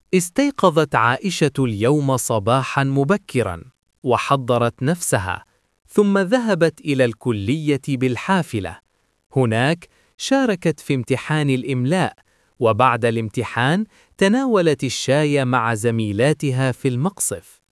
استيقظت عائشة اليوم صباحا مبكرا وحضرت نفسها، ثم ذهبت إلى الكلية بالحافلة. هناك شاركت في امتحان الإملاء، وبعد الامتحان تناولت الشاي مع زميلاتها في المقصف.